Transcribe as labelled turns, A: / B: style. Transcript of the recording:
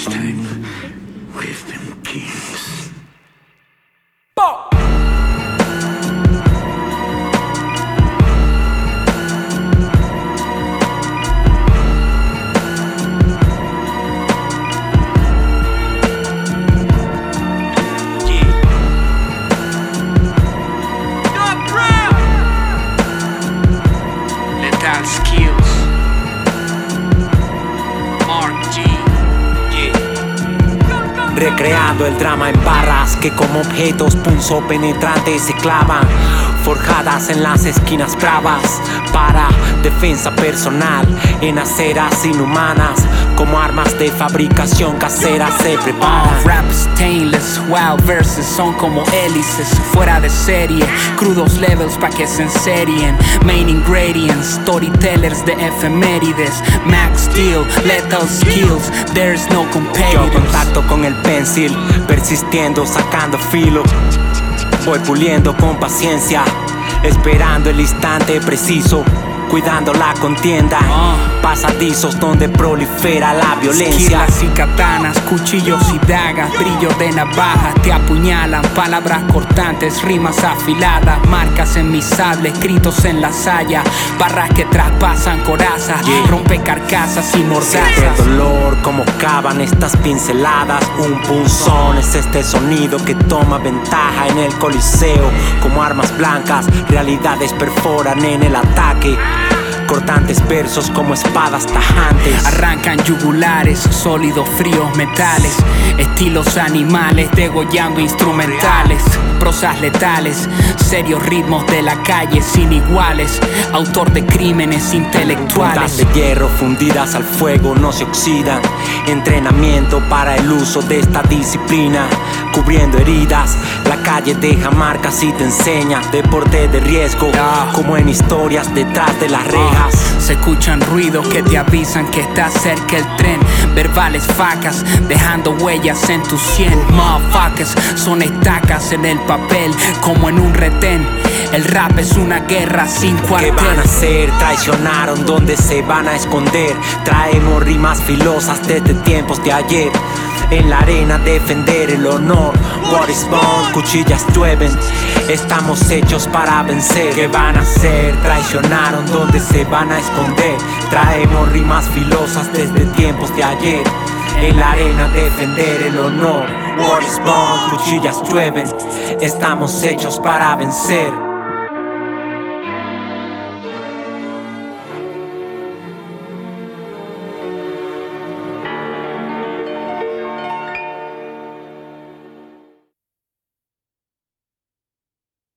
A: this time, we've been kings.
B: Skills, Mark G,
C: recreando el drama en barras que como objetos punzopenetrantes se clavan, forjadas en las esquinas bravas para defensa personal en aceras inhumanas, como armas de fabricación casera se preparan.
B: Rap stainless, wild verses son como hélices fuera de serie, crudos levels pa' que se enserien, main ingredients, storytellers de efemérides, max steel, lethal skills, there's no competitors.
C: Yo contacto con el pencil, persistiendo, sacando filo, voy puliendo con paciencia, esperando el instante preciso, cuidando la contienda, pasadizos donde prolifera la violencia.
B: Esquilas y katanas, cuchillos y dagas, brillo de navajas te apuñalan, palabras cortantes, rimas afiladas, marcas en mi sable, escritos en la saya, barras que traspasan corazas, rompe carcasas y mordazas.
C: De dolor como cavan estas pinceladas, un punzón es este sonido que toma ventaja en el coliseo, como armas blancas, realidades perforan en el ataque. Cortantes versos como espadas tajantes,
B: arrancan yugulares, sólidos, fríos metales, estilos animales, degollando instrumentales, prosas letales, serios ritmos de la calle sin iguales, autor de crímenes intelectuales.
C: Puntas de hierro fundidas al fuego no se oxidan, entrenamiento para el uso de esta disciplina, cubriendo heridas, la calle deja marcas y te enseña, deporte de riesgo, como en historias detrás de las rejas.
B: Se escuchan ruidos que te avisan que está cerca el tren, verbales facas, dejando huellas en tu sien. Motherfuckers son estacas en el papel, como en un retén. El rap es una guerra sin cuartel.
C: ¿Qué van a hacer? Traicionaron donde se van a esconder. Traemos rimas filosas desde tiempos de ayer. En la arena defender el honor. What is born, cuchillas llueven. Estamos hechos para vencer. ¿Qué van a hacer? Traicionaron donde se van a esconder. Traemos rimas filosas desde tiempos de ayer. En la arena defender el honor. What is born, cuchillas llueven. Estamos hechos para vencer.